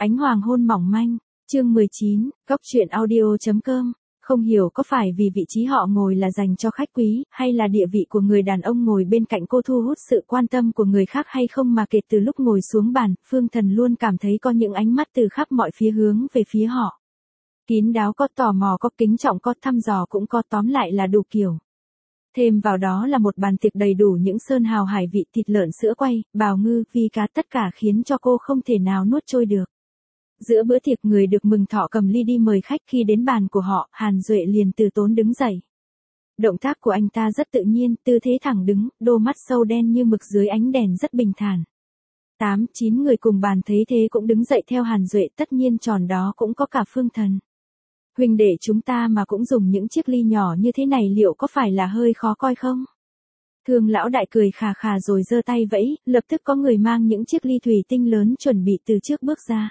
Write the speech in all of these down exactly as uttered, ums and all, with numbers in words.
Ánh hoàng hôn mỏng manh, chương mười chín, góc truyện audio chấm com. Không hiểu có phải vì vị trí họ ngồi là dành cho khách quý, hay là địa vị của người đàn ông ngồi bên cạnh cô thu hút sự quan tâm của người khác hay không mà kể từ lúc ngồi xuống bàn, Phương Thần luôn cảm thấy có những ánh mắt từ khắp mọi phía hướng về phía họ. Kín đáo có, tò mò có, kính trọng có, thăm dò cũng có, tóm lại là đủ kiểu. Thêm vào đó là một bàn tiệc đầy đủ những sơn hào hải vị, thịt lợn, sữa quay, bào ngư, vi cá, tất cả khiến cho cô không thể nào nuốt trôi được. Giữa bữa tiệc, người được mừng thọ cầm ly đi mời khách. Khi đến bàn của họ, Hàn Duệ liền từ tốn đứng dậy. Động tác của anh ta rất tự nhiên, tư thế thẳng đứng, đôi mắt sâu đen như mực dưới ánh đèn rất bình thản. Tám, chín người cùng bàn thấy thế cũng đứng dậy theo Hàn Duệ, tất nhiên tròn đó cũng có cả Phương Thần. Huynh đệ chúng ta mà cũng dùng những chiếc ly nhỏ như thế này liệu có phải là hơi khó coi không? Thương lão đại cười khà khà rồi giơ tay vẫy, lập tức có người mang những chiếc ly thủy tinh lớn chuẩn bị từ trước bước ra.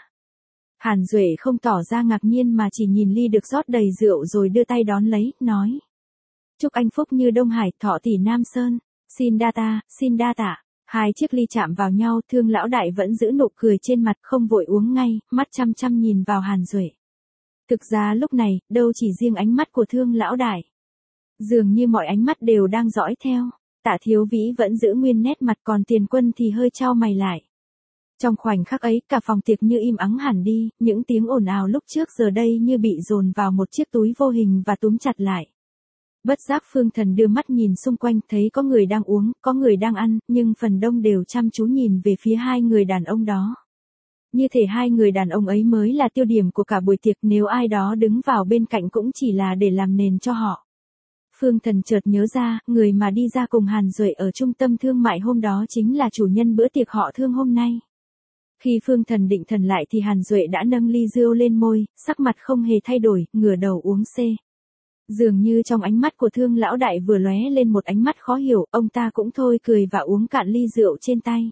Hàn Duệ không tỏ ra ngạc nhiên mà chỉ nhìn ly được rót đầy rượu rồi đưa tay đón lấy, nói. Chúc anh phúc như Đông Hải, thọ tỷ Nam Sơn, xin đa ta, xin đa tạ. Hai chiếc ly chạm vào nhau, Thương lão đại vẫn giữ nụ cười trên mặt, không vội uống ngay, mắt chăm chăm nhìn vào Hàn Duệ. Thực ra lúc này, đâu chỉ riêng ánh mắt của Thương lão đại. Dường như mọi ánh mắt đều đang dõi theo. Tạ Thiếu Vĩ vẫn giữ nguyên nét mặt, còn Tiền Quân thì hơi chau mày lại. Trong khoảnh khắc ấy, cả phòng tiệc như im ắng hẳn đi, những tiếng ồn ào lúc trước giờ đây như bị dồn vào một chiếc túi vô hình và túm chặt lại. Bất giác Phương Thần đưa mắt nhìn xung quanh, thấy có người đang uống, có người đang ăn, nhưng phần đông đều chăm chú nhìn về phía hai người đàn ông đó. Như thể hai người đàn ông ấy mới là tiêu điểm của cả buổi tiệc, nếu ai đó đứng vào bên cạnh cũng chỉ là để làm nền cho họ. Phương Thần chợt nhớ ra, người mà đi ra cùng Hàn Duệ ở trung tâm thương mại hôm đó chính là chủ nhân bữa tiệc họ Thương hôm nay. Khi Phương Thần định thần lại thì Hàn Duệ đã nâng ly rượu lên môi, sắc mặt không hề thay đổi, ngửa đầu uống xê. Dường như trong ánh mắt của Thương lão đại vừa lóe lên một ánh mắt khó hiểu, ông ta cũng thôi cười và uống cạn ly rượu trên tay.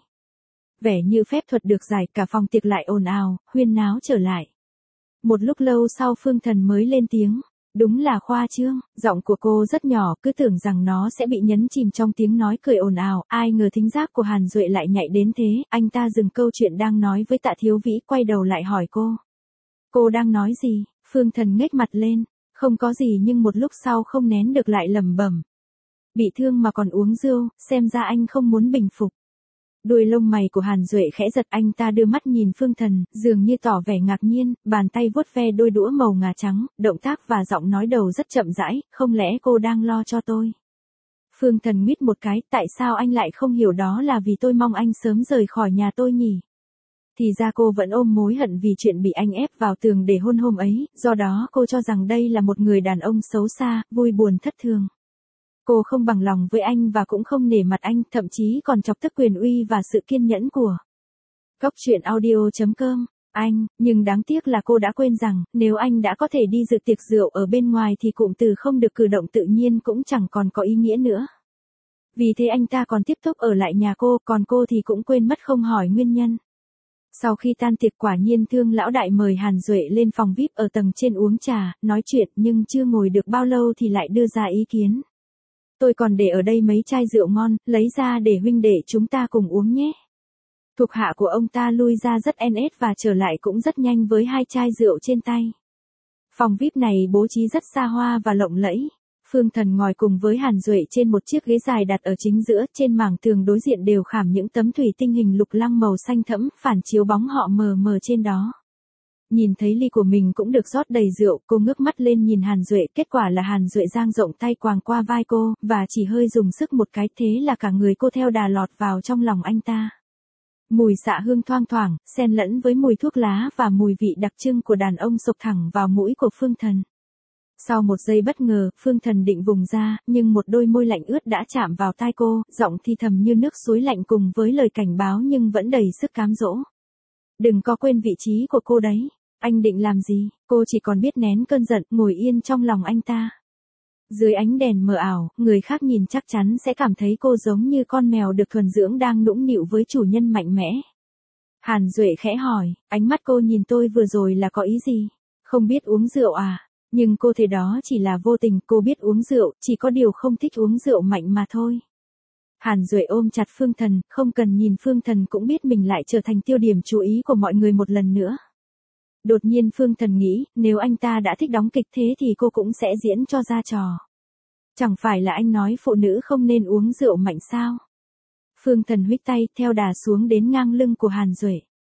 Vẻ như phép thuật được giải, cả phòng tiệc lại ồn ào, huyên náo trở lại. Một lúc lâu sau Phương Thần mới lên tiếng. Đúng là khoa trương, giọng của cô rất nhỏ, cứ tưởng rằng nó sẽ bị nhấn chìm trong tiếng nói cười ồn ào, ai ngờ thính giác của Hàn Duệ lại nhạy đến thế, anh ta dừng câu chuyện đang nói với Tạ Thiếu Vĩ, quay đầu lại hỏi cô. Cô đang nói gì? Phương Thần nhếch mặt lên, không có gì, nhưng một lúc sau không nén được lại lẩm bẩm. Bị thương mà còn uống rượu, xem ra anh không muốn bình phục. Đuôi lông mày của Hàn Duệ khẽ giật, anh ta đưa mắt nhìn Phương Thần, dường như tỏ vẻ ngạc nhiên, bàn tay vuốt ve đôi đũa màu ngà trắng, động tác và giọng nói đầu rất chậm rãi, không lẽ cô đang lo cho tôi? Phương Thần mít một cái, tại sao anh lại không hiểu đó là vì tôi mong anh sớm rời khỏi nhà tôi nhỉ? Thì ra cô vẫn ôm mối hận vì chuyện bị anh ép vào tường để hôn hôm ấy, do đó cô cho rằng đây là một người đàn ông xấu xa, vui buồn thất thường. Cô không bằng lòng với anh và cũng không nể mặt anh, thậm chí còn chọc tức quyền uy và sự kiên nhẫn của góc truyện audio chấm com. Anh, nhưng đáng tiếc là cô đã quên rằng, nếu anh đã có thể đi dự tiệc rượu ở bên ngoài thì cụm từ không được cử động tự nhiên cũng chẳng còn có ý nghĩa nữa. Vì thế anh ta còn tiếp tục ở lại nhà cô, còn cô thì cũng quên mất không hỏi nguyên nhân. Sau khi tan tiệc, quả nhiên Thương lão đại mời Hàn Duệ lên phòng vi ai pi ở tầng trên uống trà, nói chuyện, nhưng chưa ngồi được bao lâu thì lại đưa ra ý kiến. Tôi còn để ở đây mấy chai rượu ngon, lấy ra để huynh đệ chúng ta cùng uống nhé. Thuộc hạ của ông ta lui ra rất en ét và trở lại cũng rất nhanh với hai chai rượu trên tay. Phòng vi ai pi này bố trí rất xa hoa và lộng lẫy. Phương Thần ngồi cùng với Hàn Duệ trên một chiếc ghế dài đặt ở chính giữa, trên mảng tường đối diện đều khảm những tấm thủy tinh hình lục lăng màu xanh thẫm, phản chiếu bóng họ mờ mờ trên đó. Nhìn thấy ly của mình cũng được rót đầy rượu, cô ngước mắt lên nhìn Hàn Duệ, kết quả là Hàn Duệ dang rộng tay quàng qua vai cô, và chỉ hơi dùng sức một cái, thế là cả người cô theo đà lọt vào trong lòng anh ta. Mùi xạ hương thoang thoảng, xen lẫn với mùi thuốc lá và mùi vị đặc trưng của đàn ông xộc thẳng vào mũi của Phương Thần. Sau một giây bất ngờ, Phương Thần định vùng ra, nhưng một đôi môi lạnh ướt đã chạm vào tai cô, giọng thì thầm như nước suối lạnh cùng với lời cảnh báo nhưng vẫn đầy sức cám dỗ. Đừng có quên vị trí của cô đấy. Anh định làm gì? Cô chỉ còn biết nén cơn giận, ngồi yên trong lòng anh ta. Dưới ánh đèn mờ ảo, người khác nhìn chắc chắn sẽ cảm thấy cô giống như con mèo được thuần dưỡng đang nũng nịu với chủ nhân mạnh mẽ. Hàn Duệ khẽ hỏi, ánh mắt cô nhìn tôi vừa rồi là có ý gì? Không biết uống rượu à? Nhưng cô thấy đó chỉ là vô tình, cô biết uống rượu, chỉ có điều không thích uống rượu mạnh mà thôi. Hàn Duệ ôm chặt Phương Thần, không cần nhìn Phương Thần cũng biết mình lại trở thành tiêu điểm chú ý của mọi người một lần nữa. Đột nhiên Phương Thần nghĩ, nếu anh ta đã thích đóng kịch thế thì cô cũng sẽ diễn cho ra trò. Chẳng phải là anh nói phụ nữ không nên uống rượu mạnh sao? Phương Thần huých tay, theo đà xuống đến ngang lưng của Hàn Duệ.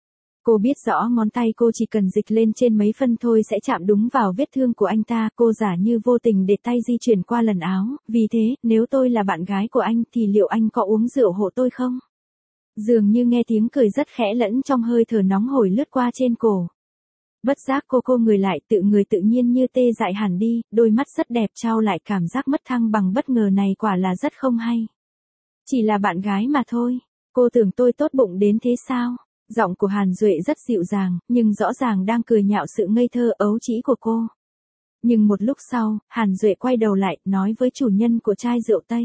Cô biết rõ ngón tay cô chỉ cần dịch lên trên mấy phân thôi sẽ chạm đúng vào vết thương của anh ta, cô giả như vô tình để tay di chuyển qua lần áo, vì thế, nếu tôi là bạn gái của anh thì liệu anh có uống rượu hộ tôi không? Dường như nghe tiếng cười rất khẽ lẫn trong hơi thở nóng hổi lướt qua trên cổ. Bất giác cô cô người lại, tự người tự nhiên như tê dại hẳn đi, đôi mắt rất đẹp trao lại cảm giác mất thăng bằng bất ngờ này quả là rất không hay. Chỉ là bạn gái mà thôi, cô tưởng tôi tốt bụng đến thế sao? Giọng của Hàn Duệ rất dịu dàng, nhưng rõ ràng đang cười nhạo sự ngây thơ ấu trĩ của cô. Nhưng một lúc sau, Hàn Duệ quay đầu lại, nói với chủ nhân của chai rượu Tây.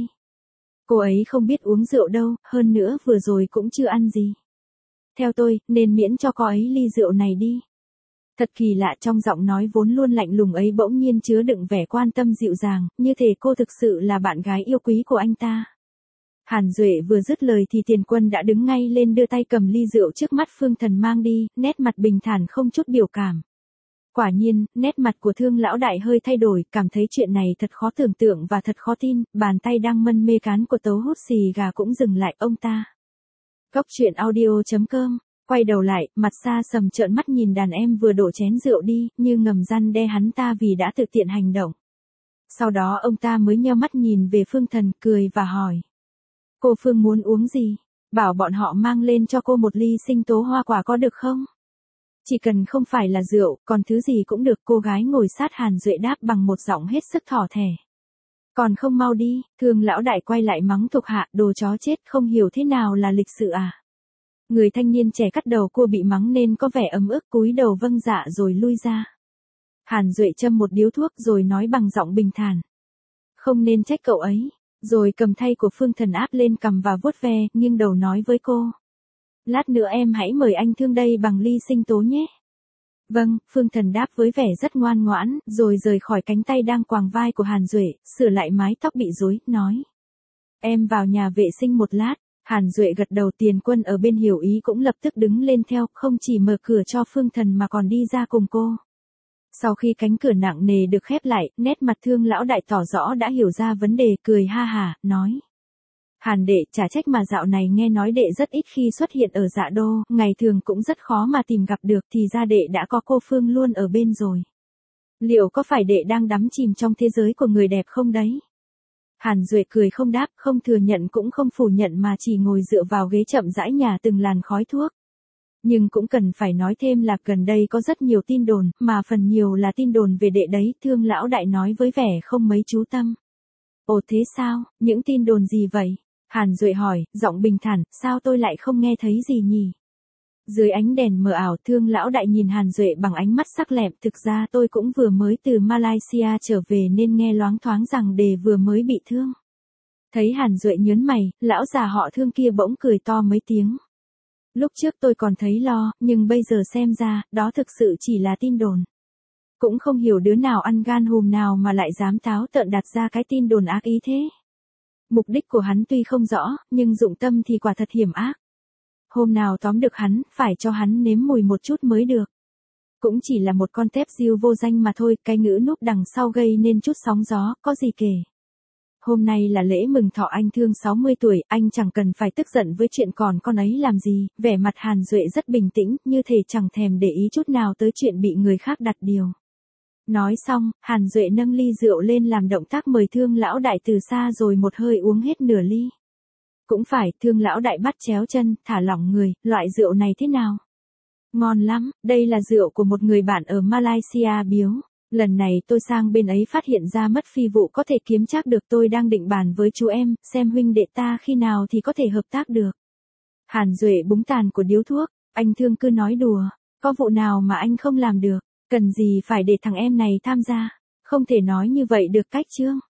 Cô ấy không biết uống rượu đâu, hơn nữa vừa rồi cũng chưa ăn gì. Theo tôi, nên miễn cho cô ấy ly rượu này đi. Thật kỳ lạ, trong giọng nói vốn luôn lạnh lùng ấy bỗng nhiên chứa đựng vẻ quan tâm dịu dàng, như thể cô thực sự là bạn gái yêu quý của anh ta. Hàn Duệ vừa dứt lời thì Tiền Quân đã đứng ngay lên đưa tay cầm ly rượu trước mắt Phương Thần mang đi, nét mặt bình thản không chút biểu cảm. Quả nhiên, nét mặt của Thương lão đại hơi thay đổi, cảm thấy chuyện này thật khó tưởng tượng và thật khó tin, bàn tay đang mân mê cán của tấu hút xì gà cũng dừng lại ông ta. Góc truyện audio chấm com, quay đầu lại, mặt xa sầm trợn mắt nhìn đàn em vừa đổ chén rượu đi, như ngầm răn đe hắn ta vì đã tự tiện hành động. Sau đó ông ta mới nheo mắt nhìn về Phương Thần, cười và hỏi. Cô Phương muốn uống gì? Bảo bọn họ mang lên cho cô một ly sinh tố hoa quả có được không? Chỉ cần không phải là rượu, còn thứ gì cũng được. Cô gái ngồi sát Hàn Duệ đáp bằng một giọng hết sức thỏ thẻ. Còn không mau đi, Thương lão đại quay lại mắng thuộc hạ, đồ chó chết, không hiểu thế nào là lịch sự à? Người thanh niên trẻ cắt đầu cua bị mắng nên có vẻ ấm ức cúi đầu vâng dạ rồi lui ra. Hàn Duệ châm một điếu thuốc rồi nói bằng giọng bình thản. Không nên trách cậu ấy. Rồi cầm tay của Phương Thần áp lên cằm và vuốt ve, nghiêng đầu nói với cô. Lát nữa em hãy mời anh Thương đây bằng ly sinh tố nhé. Vâng, Phương Thần đáp với vẻ rất ngoan ngoãn, rồi rời khỏi cánh tay đang quàng vai của Hàn Duệ, sửa lại mái tóc bị rối, nói. Em vào nhà vệ sinh một lát. Hàn Duệ gật đầu. Tiền Quân ở bên hiểu ý cũng lập tức đứng lên theo, không chỉ mở cửa cho Phương Thần mà còn đi ra cùng cô. Sau khi cánh cửa nặng nề được khép lại, nét mặt Thương lão đại tỏ rõ đã hiểu ra vấn đề, cười ha hả, nói. Hàn đệ, chả trách mà dạo này nghe nói đệ rất ít khi xuất hiện ở Dạ Đô, ngày thường cũng rất khó mà tìm gặp được, thì ra đệ đã có cô Phương luôn ở bên rồi. Liệu có phải đệ đang đắm chìm trong thế giới của người đẹp không đấy? Hàn Duệ cười không đáp, không thừa nhận cũng không phủ nhận mà chỉ ngồi dựa vào ghế chậm rãi nhả từng làn khói thuốc. Nhưng cũng cần phải nói thêm là gần đây có rất nhiều tin đồn, mà phần nhiều là tin đồn về đệ đấy, Thương lão đại nói với vẻ không mấy chú tâm. Ồ thế sao, những tin đồn gì vậy? Hàn Duệ hỏi, giọng bình thản, sao tôi lại không nghe thấy gì nhỉ? Dưới ánh đèn mờ ảo, Thương lão đại nhìn Hàn Duệ bằng ánh mắt sắc lẹm, thực ra tôi cũng vừa mới từ Malaysia trở về nên nghe loáng thoáng rằng đề vừa mới bị thương. Thấy Hàn Duệ nhớn mày, lão già họ Thương kia bỗng cười to mấy tiếng. Lúc trước tôi còn thấy lo, nhưng bây giờ xem ra, đó thực sự chỉ là tin đồn. Cũng không hiểu đứa nào ăn gan hùm nào mà lại dám táo tợn đặt ra cái tin đồn ác ý thế. Mục đích của hắn tuy không rõ, nhưng dụng tâm thì quả thật hiểm ác. Hôm nào tóm được hắn, phải cho hắn nếm mùi một chút mới được. Cũng chỉ là một con tép diêu vô danh mà thôi, cái ngữ núp đằng sau gây nên chút sóng gió, có gì kể. Hôm nay là lễ mừng thọ anh Thương sáu mươi tuổi, anh chẳng cần phải tức giận với chuyện còn con ấy làm gì, vẻ mặt Hàn Duệ rất bình tĩnh, như thể chẳng thèm để ý chút nào tới chuyện bị người khác đặt điều. Nói xong, Hàn Duệ nâng ly rượu lên làm động tác mời Thương lão đại từ xa rồi một hơi uống hết nửa ly. Cũng phải, Thương lão đại bắt chéo chân, thả lỏng người, loại rượu này thế nào? Ngon lắm, đây là rượu của một người bạn ở Malaysia biếu. Lần này tôi sang bên ấy phát hiện ra mất phi vụ có thể kiếm trác được, tôi đang định bàn với chú em, xem huynh đệ ta khi nào thì có thể hợp tác được. Hàn Duệ búng tàn của điếu thuốc, anh Thương cứ nói đùa, có vụ nào mà anh không làm được, cần gì phải để thằng em này tham gia, không thể nói như vậy được cách chứ.